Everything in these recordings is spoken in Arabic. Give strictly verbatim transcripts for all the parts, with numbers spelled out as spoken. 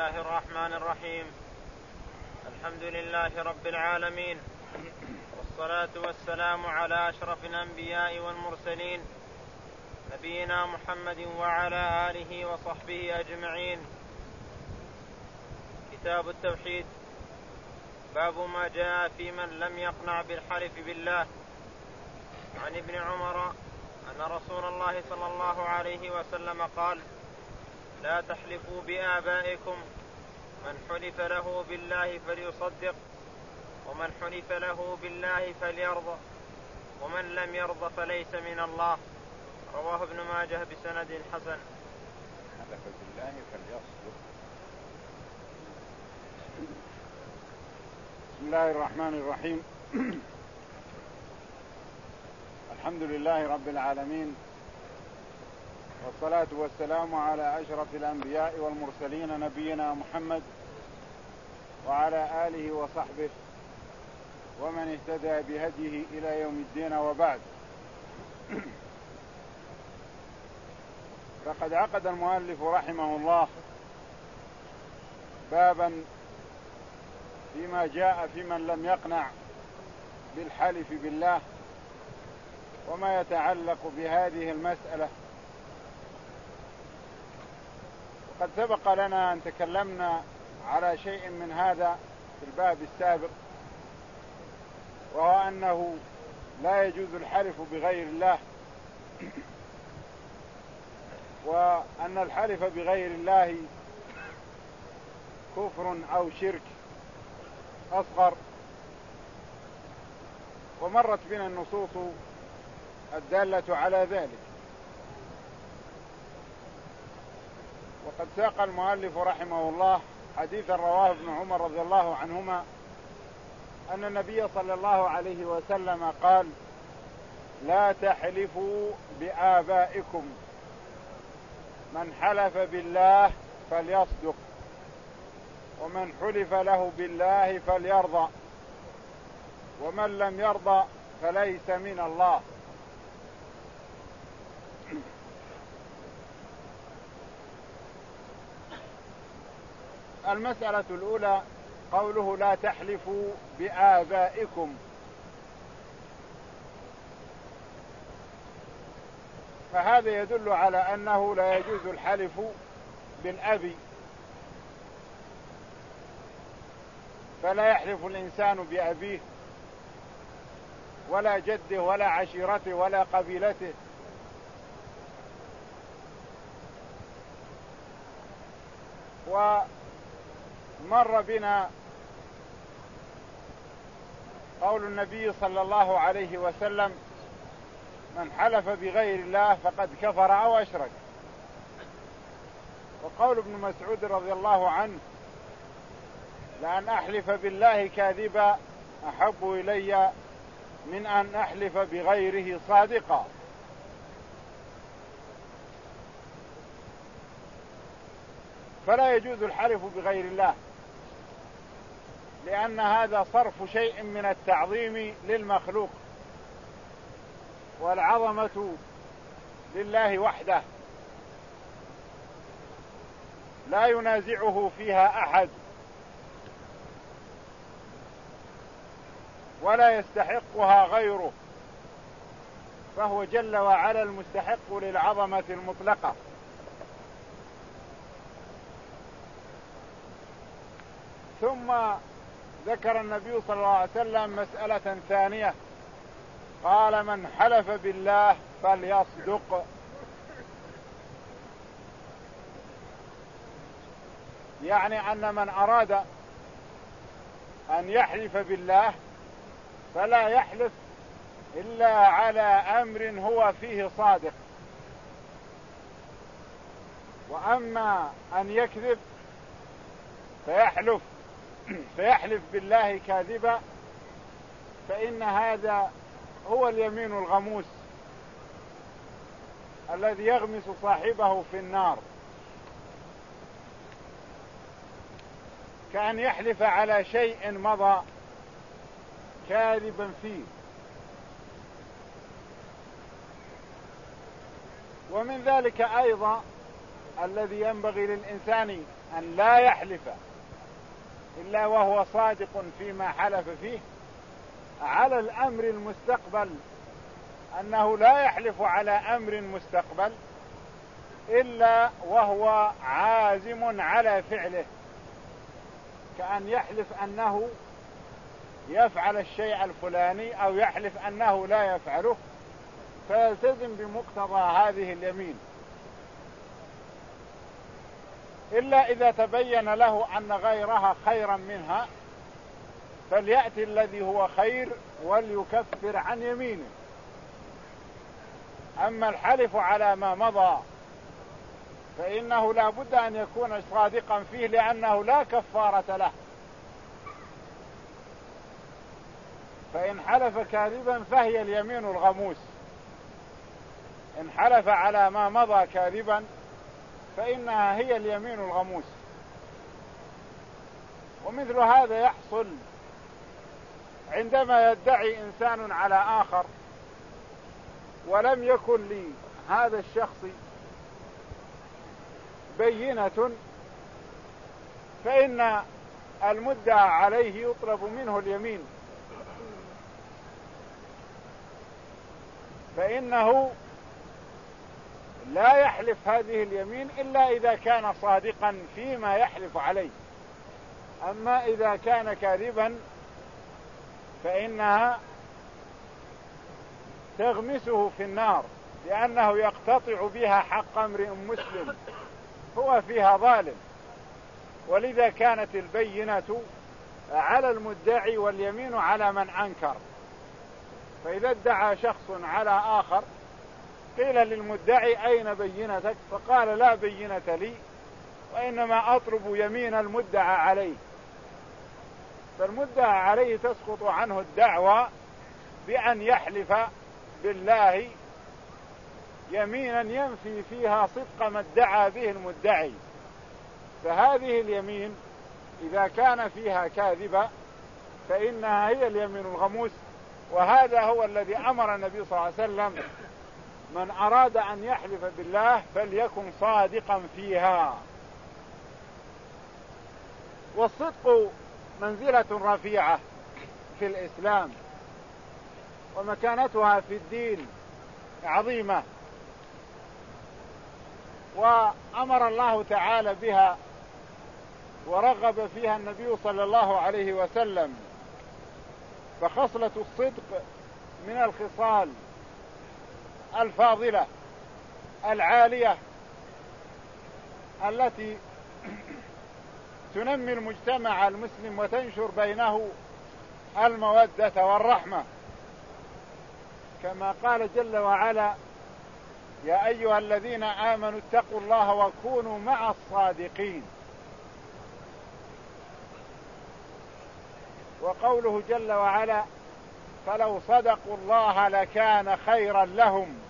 الله الرحمن الرحيم. الحمد لله رب العالمين، والصلاة والسلام على أشرف الأنبياء والمرسلين، نبينا محمد وعلى آله وصحبه أجمعين. كتاب التوحيد. باب ما جاء في من لم يقنع بالحلف بالله. عن ابن عمر أن رسول الله صلى الله عليه وسلم قال: لا تحلفوا بآبائكم، من حلف له بالله فليصدق، ومن حلف له بالله فليرضى، ومن لم يرضى فليس من الله. رواه ابن ماجه بسند حسن. حلف بالله فليصدق. بسم الله الرحمن الرحيم. الحمد لله رب العالمين، والصلاة والسلام على أشرف الأنبياء والمرسلين، نبينا محمد وعلى آله وصحبه ومن اهتدى بهديه إلى يوم الدين، وبعد. فقد عقد المؤلف رحمه الله بابا فيما جاء في من لم يقنع بالحلف بالله، وما يتعلق بهذه المسألة. وقد سبق لنا أن تكلمنا على شيء من هذا في الباب السابق، وهو أنه لا يجوز الحلف بغير الله، وأن الحلف بغير الله كفر أو شرك أصغر. ومرت بنا النصوص الدالة على ذلك. وقد ساق المؤلف رحمه الله حديثا رواه ابن عمر رضي الله عنهما أن النبي صلى الله عليه وسلم قال: لا تحلفوا بآبائكم، من حلف بالله فليصدق، ومن حلف له بالله فليرضى، ومن لم يرضى فليس من الله. المسألة الأولى قوله لا تحلفوا بآبائكم، فهذا يدل على أنه لا يجوز الحلف بالأب، فلا يحلف الإنسان بأبيه ولا جده ولا عشيرته ولا قبيلته. ومر بنا قول النبي صلى الله عليه وسلم: من حلف بغير الله فقد كفر أو أشرك. وقول ابن مسعود رضي الله عنه: لأن أحلف بالله كاذبا أحب إلي من أن أحلف بغيره صادقا. فلا يجوز الحلف بغير الله، لأن هذا صرف شيء من التعظيم للمخلوق، والعظمة لله وحده لا ينازعه فيها أحد، ولا يستحقها غيره، فهو جل وعلا المستحق للعظمة المطلقة. ثم ذكر النبي صلى الله عليه وسلم مسألة ثانية، قال: من حلف بالله فليصدق. يعني أن من أراد أن يحلف بالله فلا يحلف إلا على أمر هو فيه صادق، وأما أن يكذب فيحلف فيحلف بالله كاذبا، فإن هذا هو اليمين الغموس الذي يغمس صاحبه في النار، كأن يحلف على شيء مضى كاذبا فيه. ومن ذلك أيضا الذي ينبغي للإنسان أن لا يحلف إلا وهو صادق فيما حلف فيه، على الأمر المستقبل أنه لا يحلف على أمر مستقبل إلا وهو عازم على فعله، كأن يحلف أنه يفعل الشيء الفلاني أو يحلف أنه لا يفعله، فيلتزم بمقتضى هذه اليمين، إلا إذا تبين له أن غيرها خيرا منها فليأتي الذي هو خير وليكفر عن يمينه. أما الحلف على ما مضى فإنه لا بد أن يكون صادقا فيه، لأنه لا كفارة له، فإن حلف كاذبا فهي اليمين الغموس. إن حلف على ما مضى كاذبا فإنها هي اليمين الغموس. ومثل هذا يحصل عندما يدعي إنسان على آخر ولم يكن لهذا الشخص بينة، فإن المدعى عليه يطلب منه اليمين، فإنه لا يحلف هذه اليمين إلا إذا كان صادقا فيما يحلف عليه. أما إذا كان كاذبا فإنها تغمسه في النار، لأنه يقتطع بها حق امرئ مسلم هو فيها ظالم. ولذا كانت البينة على المدعي واليمين على من أنكر. فإذا ادعى شخص على آخر قيل للمدعي أين بينتك؟ فقال لا بينة لي، وإنما أطلب يمين المدعى عليه. فالمدعى عليه تسقط عنه الدعوى بأن يحلف بالله يمينا ينفي فيها صدق ما ادعى به المدعي. فهذه اليمين إذا كان فيها كاذبة فإنها هي اليمين الغموس. وهذا هو الذي أمر النبي صلى الله عليه وسلم: من أراد أن يحلف بالله فليكن صادقا فيها. والصدق منزلة رفيعة في الإسلام، ومكانتها في الدين عظيمة، وأمر الله تعالى بها ورغب فيها النبي صلى الله عليه وسلم. فخصلة الصدق من الخصال الفاضلة العالية التي تنمي المجتمع المسلم وتنشر بينه المودة والرحمة، كما قال جل وعلا: يا أيها الذين آمنوا اتقوا الله وكونوا مع الصادقين. وقوله جل وعلا: فلو صدقوا الله لكان خيرا لهم.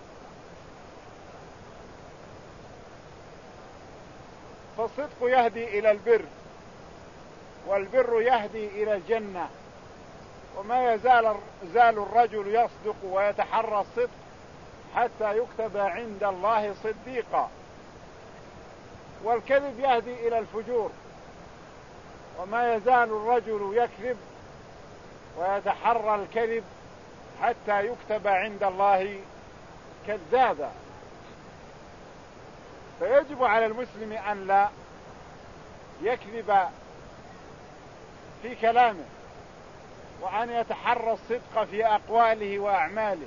فالصدق يهدي إلى البر، والبر يهدي إلى الجنة. وما يزال زال الرجل يصدق ويتحرى الصدق حتى يكتب عند الله صديقا. والكذب يهدي إلى الفجور، وما يزال الرجل يكذب ويتحرى الكذب حتى يكتب عند الله كذابا. فيجب على المسلم أن لا يكذب في كلامه، وأن يتحرى الصدق في أقواله وأعماله.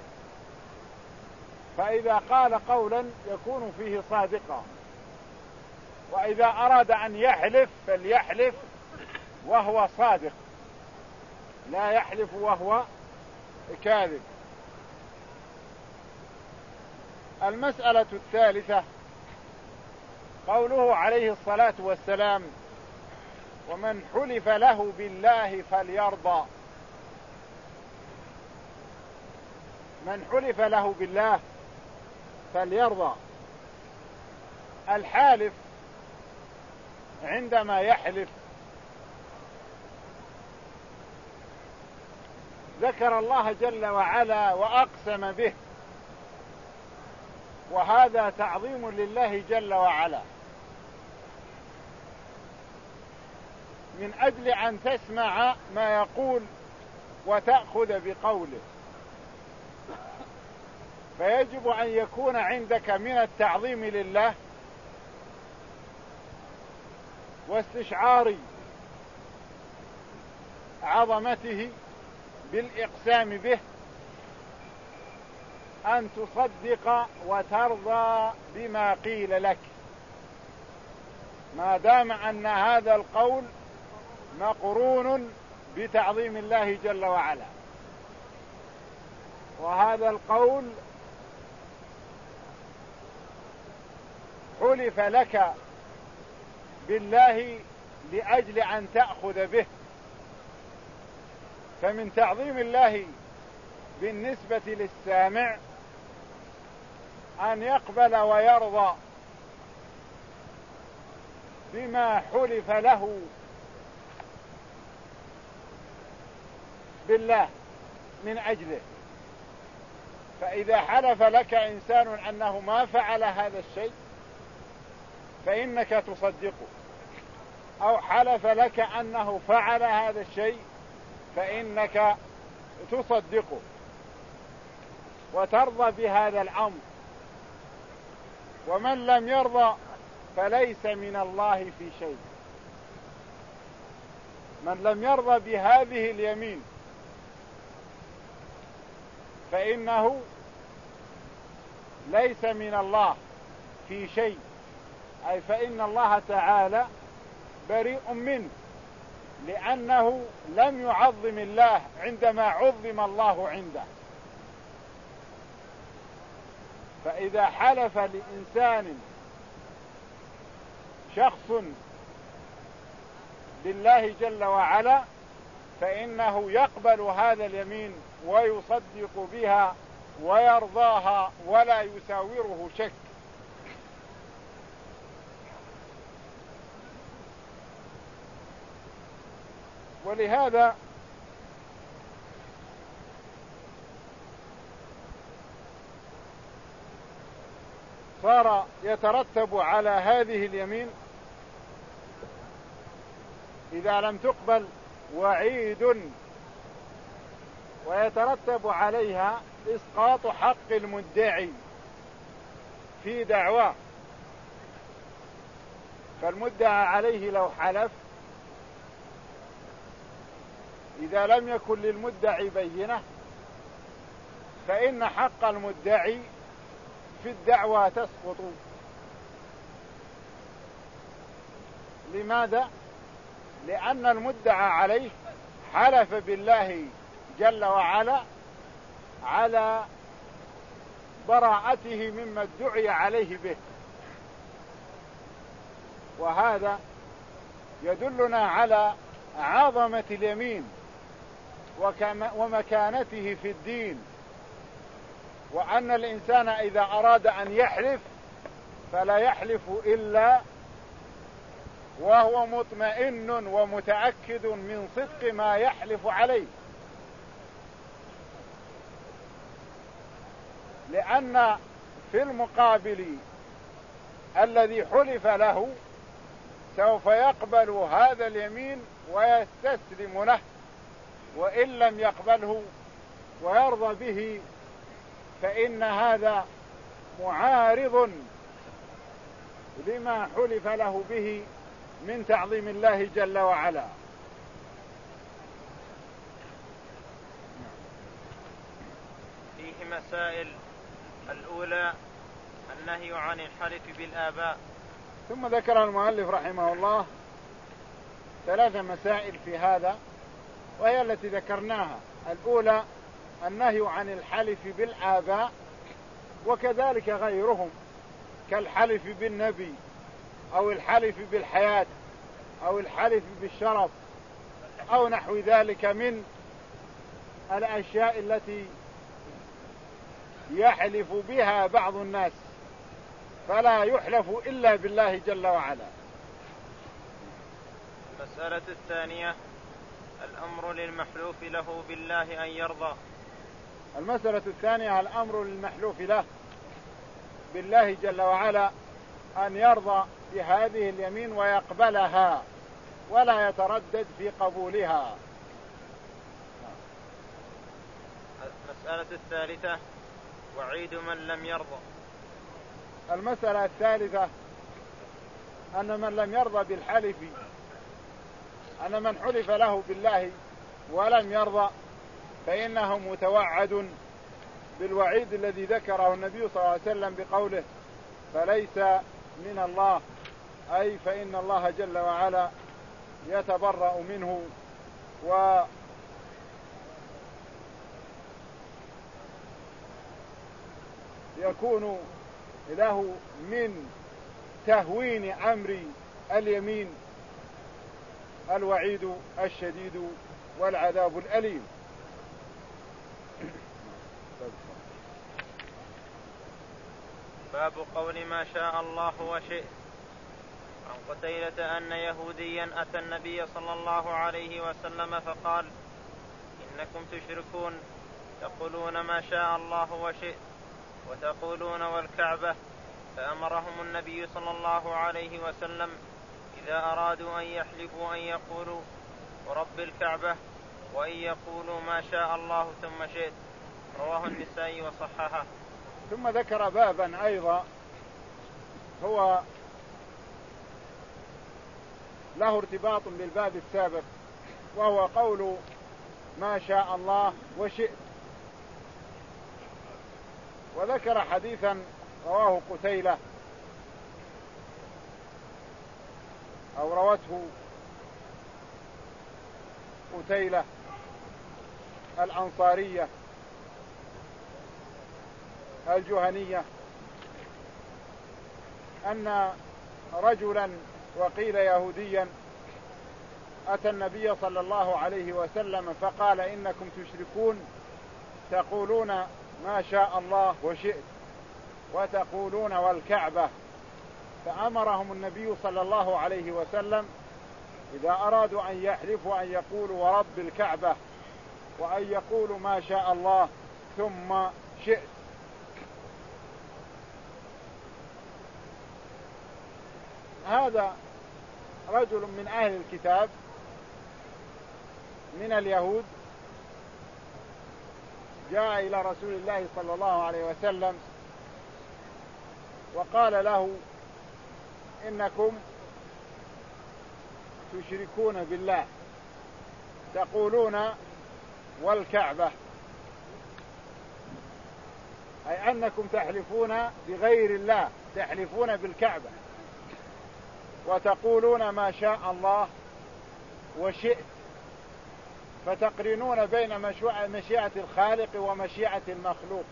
فإذا قال قولا يكون فيه صادقا، وإذا أراد أن يحلف فليحلف وهو صادق، لا يحلف وهو كاذب. المسألة الثالثة قوله عليه الصلاة والسلام: ومن حلف له بالله فليرضى. من حلف له بالله فليرضى. الحالف عندما يحلف ذكر الله جل وعلا وأقسم به، وهذا تعظيم لله جل وعلا. من أجل أن تسمع ما يقول وتأخذ بقوله. فيجب أن يكون عندك من التعظيم لله واستشعار عظمته بالإقسام به أن تصدق وترضى بما قيل لك، ما دام أن هذا القول مقرون بتعظيم الله جل وعلا، وهذا القول حلف لك بالله لأجل أن تأخذ به. فمن تعظيم الله بالنسبة للسامع أن يقبل ويرضى بما حلف له بالله من أجله. فإذا حلف لك إنسان أنه ما فعل هذا الشيء فإنك تصدقه، أو حلف لك أنه فعل هذا الشيء فإنك تصدقه وترضى بهذا الأمر. ومن لم يرضى فليس من الله في شيء. من لم يرضى بهذه اليمين فإنه ليس من الله في شيء، أي فإن الله تعالى بريء منه، لأنه لم يعظم الله عندما عظم الله عنده. فإذا حلف لإنسان شخص بالله جل وعلا فإنه يقبل هذا اليمين ويصدق بها ويرضاها ولا يساوره شك. ولهذا صار يترتب على هذه اليمين إذا لم تقبل وعيد، ويترتب عليها إسقاط حق المدعي في دعواه. فالمدعى عليه لو حلف إذا لم يكن للمدعي بينة فإن حق المدعي في الدعوى تسقط. لماذا؟ لأن المدعى عليه حلف بالله جل وعلا على براءته مما ادعي عليه به، وهذا يدلنا على عظمة اليمين ومكانته في الدين، وأن الإنسان إذا أراد أن يحلف فلا يحلف إلا وهو مطمئن ومتأكد من صدق ما يحلف عليه، لأن في المقابل الذي حلف له سوف يقبل هذا اليمين ويستسلم له، وإن لم يقبله ويرضى به فإن هذا معارض لما حلف له به من تعظيم الله جل وعلا. فيه مسائل. الأولى النهي عن الحلف بالآباء. ثم ذكر المؤلف رحمه الله ثلاث مسائل في هذا، وهي التي ذكرناها. الأولى النهي عن الحلف بالآباء، وكذلك غيرهم كالحلف بالنبي أو الحلف بالحياة أو الحلف بالشرف أو نحو ذلك من الأشياء التي يحلف بها بعض الناس، فلا يحلف إلا بالله جل وعلا. المسألة الثانية الأمر للمحلوف له بالله أن يرضى. المسألة الثانية الأمر للمحلوف له بالله جل وعلا أن يرضى بهذه اليمين ويقبلها ولا يتردد في قبولها. المسألة الثالثة وعيد من لم يرضى. المسألة الثالثة أن من لم يرضى بالحلف، أن من حلف له بالله ولم يرضى فإنه متوعد بالوعيد الذي ذكره النبي صلى الله عليه وسلم بقوله فليس من الله، أي فإن الله جل وعلا يتبرأ منه ويكون له من تهوين أمر اليمين الوعيد الشديد والعذاب الأليم. باب قول ما شاء الله وشئت. عن قتيلة أن يهوديا أتى النبي صلى الله عليه وسلم فقال إنكم تشركون تقولون ما شاء الله وشئت وتقولون والكعبة، فأمرهم النبي صلى الله عليه وسلم إذا أرادوا أن يحلفوا أن يقولوا ورب الكعبة وأن يقولوا ما شاء الله ثم شئت. رواه النسائي وصححه. ثم ذكر بابا أيضا هو له ارتباط بالباب السابق، وهو قول ما شاء الله وشئت. وذكر حديثا رواه قتيلة أو روته قتيلة الأنصارية الجهنية أن رجلا وقيل يهوديا أتى النبي صلى الله عليه وسلم فقال إنكم تشركون تقولون ما شاء الله وشئت وتقولون والكعبة، فأمرهم النبي صلى الله عليه وسلم إذا أرادوا أن يحلفوا أن يقولوا ورب الكعبة وأن يقولوا ما شاء الله ثم شئت. هذا رجل من أهل الكتاب من اليهود جاء إلى رسول الله صلى الله عليه وسلم وقال له إنكم تشركون بالله تقولون والكعبة، أي أنكم تحلفون بغير الله، تحلفون بالكعبة وتقولون ما شاء الله وشئت، فتقرنون بين مشيئة الخالق ومشيئة المخلوق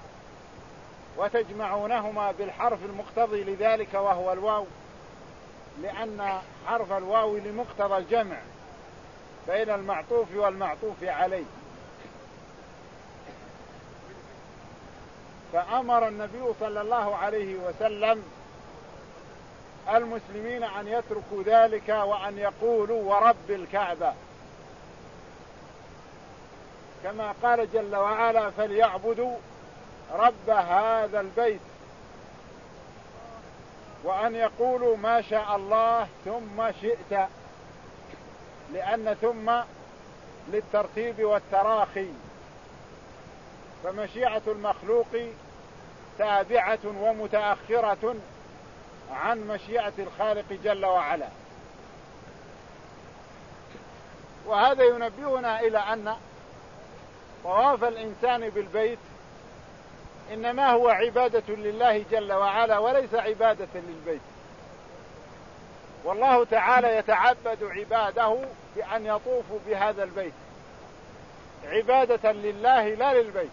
وتجمعونهما بالحرف المقتضي لذلك وهو الواو، لأن حرف الواو لمقتضى الجمع بين المعطوف والمعطوف عليه. فأمر النبي صلى الله عليه وسلم المسلمين أن يتركوا ذلك وأن يقولوا ورب الكعبة، كما قال جل وعلا فليعبدوا رب هذا البيت، وأن يقولوا ما شاء الله ثم شئت، لأن ثم للترتيب والتراخي، فمشيئة المخلوق تابعة ومتأخرة عن مشيئة الخالق جل وعلا. وهذا ينبهنا إلى أن طواف الإنسان بالبيت إنما هو عبادة لله جل وعلا وليس عبادة للبيت، والله تعالى يتعبد عباده بأن يطوفوا بهذا البيت عبادة لله لا للبيت.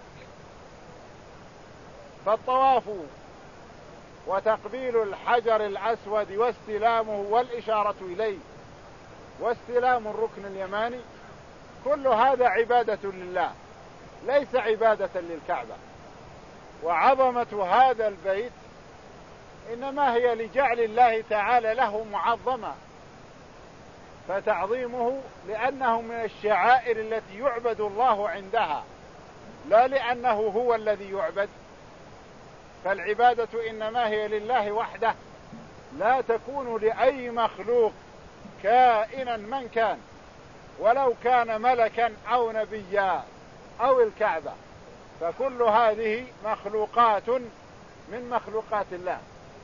فالطواف وتقبيل الحجر الأسود واستلامه والإشارة إليه واستلام الركن اليماني كل هذا عبادة لله ليس عبادة للكعبة. وعظمة هذا البيت إنما هي لجعل الله تعالى له معظما، فتعظيمه لأنه من الشعائر التي يعبد الله عندها لا لأنه هو الذي يعبد. فالعبادة إنما هي لله وحده لا تكون لأي مخلوق كائنا من كان، ولو كان ملكا أو نبيا أو الكعبة، فكل هذه مخلوقات من مخلوقات الله.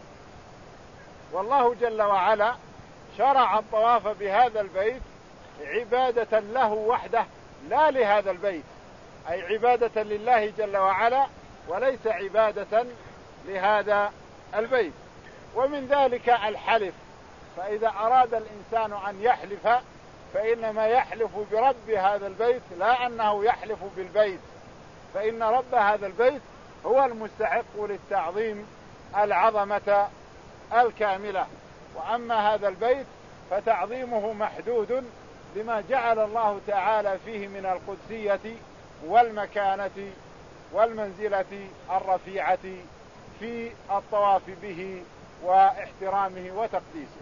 والله جل وعلا شرع الطواف بهذا البيت عبادة له وحده لا لهذا البيت، أي عبادة لله جل وعلا وليس عبادة لهذا البيت. ومن ذلك الحلف، فإذا أراد الإنسان أن يحلف فإنما يحلف برب هذا البيت لا أنه يحلف بالبيت، فإن رب هذا البيت هو المستحق للتعظيم العظمة الكاملة. وأما هذا البيت فتعظيمه محدود لما جعل الله تعالى فيه من القدسية والمكانة والمنزلة الرفيعة في الطواف به واحترامه وتقديسه.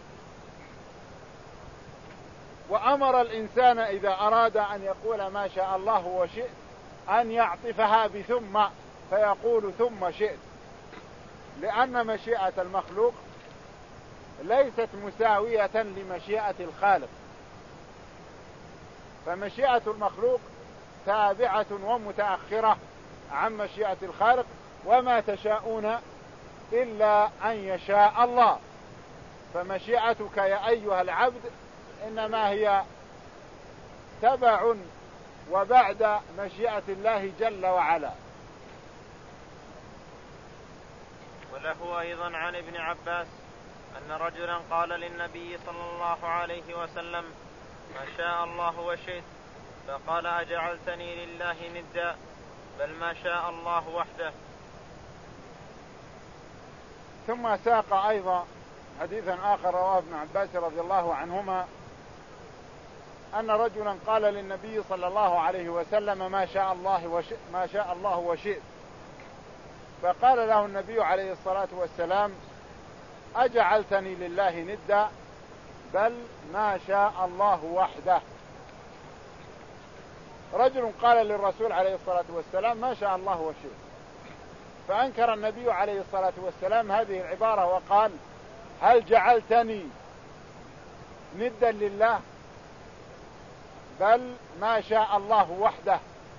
وأمر الإنسان إذا أراد أن يقول ما شاء الله وشئت أن يعطفها بثم، فيقول ثم شئت، لأن مشيئة المخلوق ليست مساوية لمشيئة الخالق، فمشيئة المخلوق تابعة ومتأخرة عن مشيئة الخالق، وما تشاءون إلا أن يشاء الله. فمشيئتك يا أيها العبد إنما هي تبع وبعد مشيئة الله جل وعلا. وله أيضا عن ابن عباس أن رجلا قال للنبي صلى الله عليه وسلم ما شاء الله وشئت، فقال أجعلتني لله ندا، بل ما شاء الله وحده. ثم ساق أيضا حديثا آخر رواه ابن عباس رضي الله عنهما أن رجلا قال للنبي صلى الله عليه وسلم ما شاء الله وشئت ما شاء الله وشئت، فقال له النبي عليه الصلاة والسلام أجعلتني لله ندا، بل ما شاء الله وحده. رجل قال للرسول عليه الصلاة والسلام ما شاء الله وشئت، فأنكر النبي عليه الصلاة والسلام هذه العبارة وقال هل جعلتني ندا لله؟ بل ما شاء الله وحده.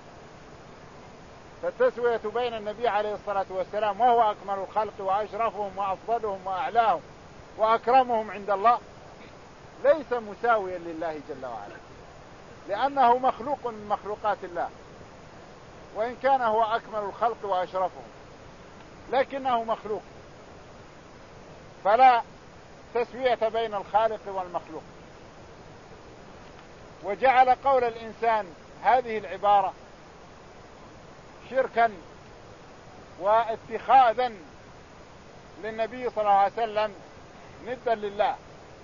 فالتسوية بين النبي عليه الصلاة والسلام وهو أكمل الخلق وأشرفهم وأفضلهم وأعلاهم وأكرمهم عند الله ليس مساويا لله جل وعلا، لأنه مخلوق من مخلوقات الله، وإن كان هو أكمل الخلق وأشرفهم لكنه مخلوق، فلا تسوية بين الخالق والمخلوق. وجعل قول الإنسان هذه العبارة شركا واتخاذا للنبي صلى الله عليه وسلم ندا لله،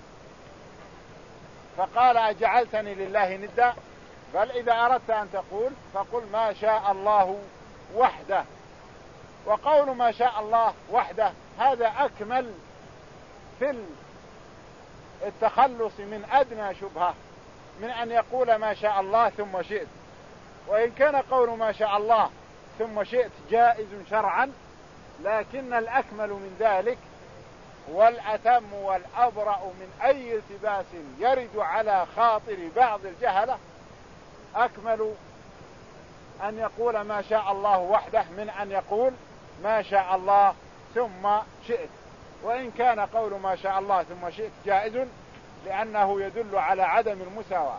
فقال أجعلتني لله ندا، بل إذا أردت أن تقول فقل ما شاء الله وحده. وقول ما شاء الله وحده هذا أكمل في التخلص من أدنى شبهة من أن يقول ما شاء الله ثم شئت. وإن كان قول ما شاء الله ثم شئت جائز شرعا، لكن الأكمل من ذلك والأتم والأبرأ من أي التباس يرد على خاطر بعض الجهلة أكمل أن يقول ما شاء الله وحده من أن يقول ما شاء الله ثم شئت. وإن كان قول ما شاء الله ثم شئت جائز لأنه يدل على عدم المساواة.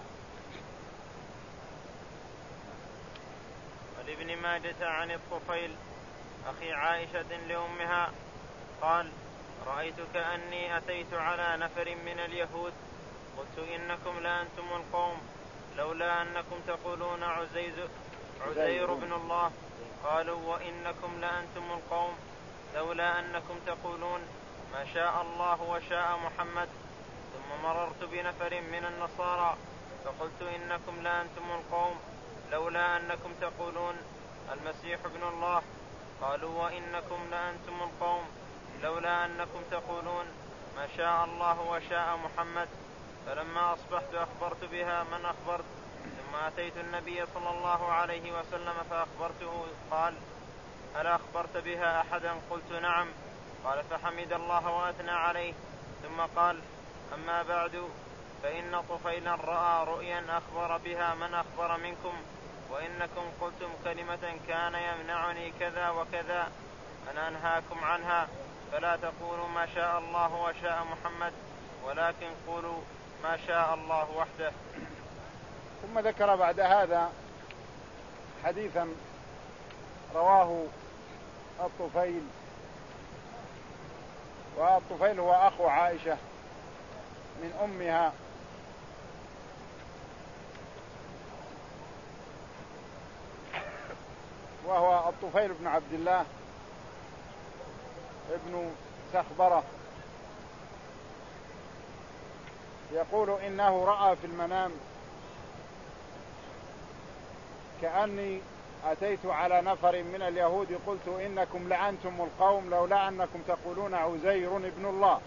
ولابن ماجة عن الطفيل أخي عائشة لأمها قال رأيت كأني أتيت على نفر من اليهود قلت إنكم لأنتم القوم لولا أنكم تقولون عزيز عزير بن الله، قالوا وإنكم لأنتم القوم لولا أنكم تقولون ما شاء الله وشاء محمد. ثم مررت بنفر من النصارى فقلت إنكم لأنتم القوم لولا أنكم تقولون المسيح ابن الله، قالوا وإنكم لأنتم القوم لولا أنكم تقولون ما شاء الله وشاء محمد. فلما أصبحت أخبرت بها من أخبرت، ثم أتيت النبي صلى الله عليه وسلم فأخبرته، قال هل أخبرت بها أحدا؟ قلت نعم. قال فحمد الله وأثنى عليه، ثم قال أما بعد فإن طفيلا رأى رؤيا أخبر بها من أخبر منكم، وإنكم قلتم كلمة كان يمنعني كذا وكذا أن أنهاكم عنها، فلا تقولوا ما شاء الله وشاء محمد، ولكن قولوا ما شاء الله وحده. ثم ذكر بعد هذا حديثا رواه الطفيل، والطفيل هو أخو عائشة من أمها، وهو الطفيل بن عبد الله ابن سخبرة، يقول إنه رأى في المنام كأني أتيت على نفر من اليهود قلت إنكم لعنتم القوم لولا أنكم تقولون عزير ابن الله،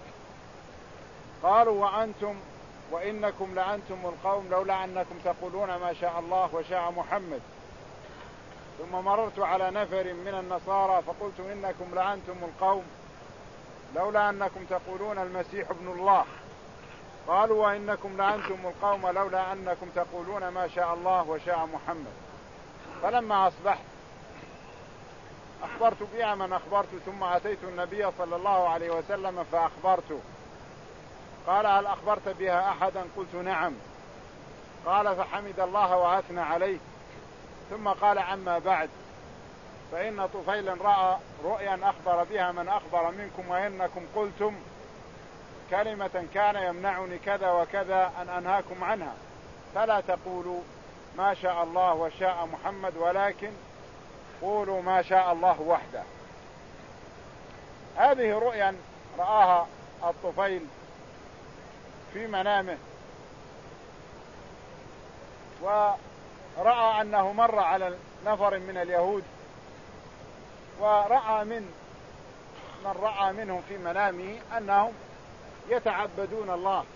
قالوا وأنتم وإنكم لعنتم القوم لولا أنكم تقولون ما شاء الله وشاء محمد، ثم مررت على نفر من النصارى فقلت إنكم لعنتم القوم لولا أنكم تقولون المسيح ابن الله، قالوا وإنكم لعنتم القوم لولا أنكم تقولون ما شاء الله وشاء محمد. فلما أصبحت أخبرت بها من أخبرت، ثم أتيت النبي صلى الله عليه وسلم فأخبرته، قال هل أخبرت بها أحدا؟ قلت نعم. قال فحمد الله وأثنى عليه، ثم قال عما بعد، فإن طفيلا رأى رؤيا أخبر بها من أخبر منكم، وإنكم قلتم كلمة كان يمنعني كذا وكذا أن أنهاكم عنها، فلا تقولوا ما شاء الله وشاء محمد، ولكن قولوا ما شاء الله وحده. هذه رؤيا رآها الطفيل في منامه، ورأى أنه مر على نفر من اليهود، ورأى من من رأى منهم في منامه أنهم يتعبدون الله،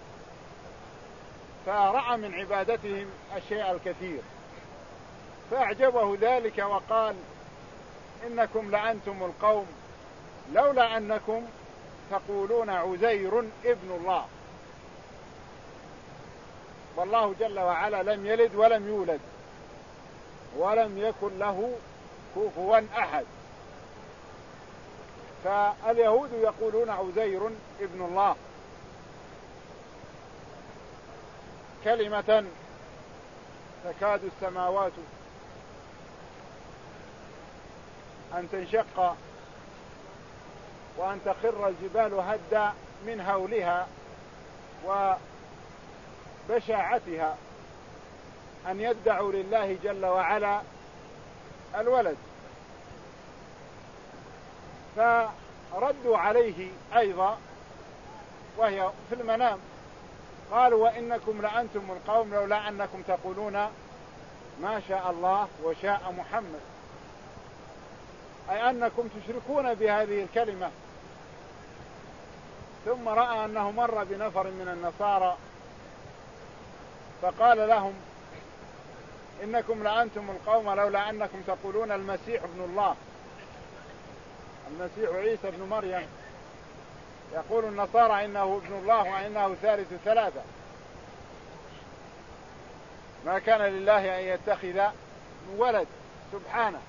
فرأى من عبادتهم الشيء الكثير، فأعجبه ذلك وقال إنكم لعنتم القوم لولا أنكم تقولون عزير ابن الله، والله جل وعلا لم يلد ولم يولد ولم يكن له كفوا أحد. فاليهود يقولون عزير ابن الله كلمة تكاد السماوات أن تنشق وأن تخر الجبال هدا من هولها وبشاعتها أن يدعوا لله جل وعلا الولد. فردوا عليه أيضا وهي في المنام، قالوا وإنكم لأنتم القوم لولا أنكم تقولون ما شاء الله وشاء محمد، أي أنكم تشركون بهذه الكلمة. ثم رأى أنه مر بنفر من النصارى فقال لهم إنكم لأنتم القوم لولا أنكم تقولون المسيح ابن الله، المسيح عيسى ابن مريم، يقول النصارى إنه ابن الله وإنه ثالث ثلاثة، ما كان لله أن يتخذ ولد سبحانه.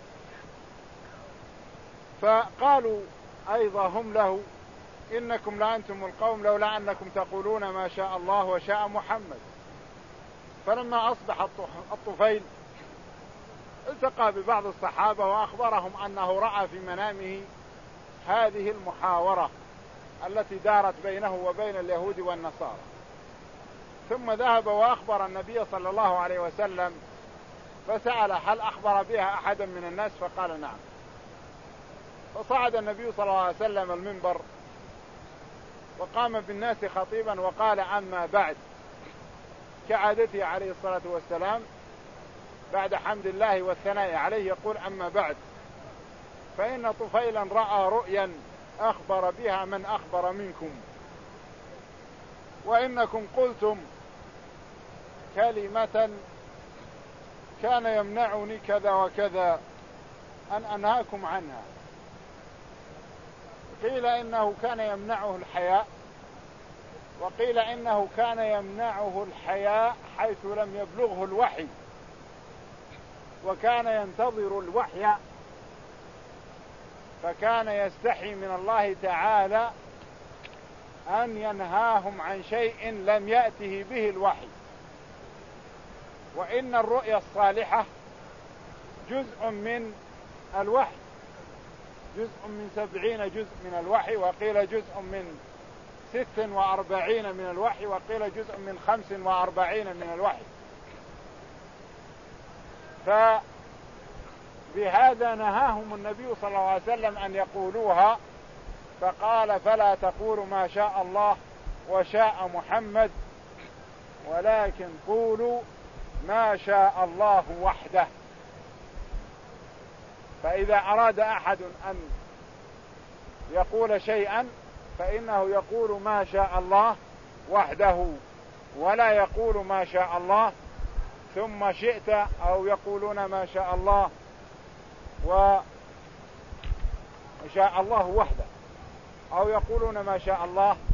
فقالوا أيضا هم له إنكم لأنتم القوم لولا أنكم تقولون ما شاء الله وشاء محمد. فلما أصبح الطفيل التقى ببعض الصحابة وأخبرهم أنه رأى في منامه هذه المحاورة التي دارت بينه وبين اليهود والنصارى، ثم ذهب وأخبر النبي صلى الله عليه وسلم فسأل هل أخبر بها أحدا من الناس؟ فقال نعم. فصعد النبي صلى الله عليه وسلم المنبر وقام بالناس خطيبا وقال أما بعد، كعادته عليه الصلاة والسلام بعد حمد الله والثناء عليه يقول أما بعد، فإن طفيلا رأى رؤيا أخبر بها من أخبر منكم، وإنكم قلتم كلمة كان يمنعني كذا وكذا أن أنهاكم عنها. قيل إنه كان يمنعه الحياء، وقيل إنه كان يمنعه الحياء حيث لم يبلغه الوحي، وكان ينتظر الوحي، فكان يستحي من الله تعالى أن ينهاهم عن شيء لم يأته به الوحي. وإن الرؤيا الصالحة جزء من الوحي، جزء من سبعين جزء من الوحي، وقيل جزء من ست وأربعين من الوحي، وقيل جزء من خمس وأربعين من الوحي. فبهذا نهاهم النبي صلى الله عليه وسلم أن يقولوها، فقال: فلا تقولوا ما شاء الله وشاء محمد، ولكن قولوا ما شاء الله وحده. فإذا أراد أحد أن يقول شيئا فإنه يقول ما شاء الله وحده، ولا يقول ما شاء الله ثم شئت، أو يقولون ما شاء الله وشاء الله وحده، أو يقولون ما شاء الله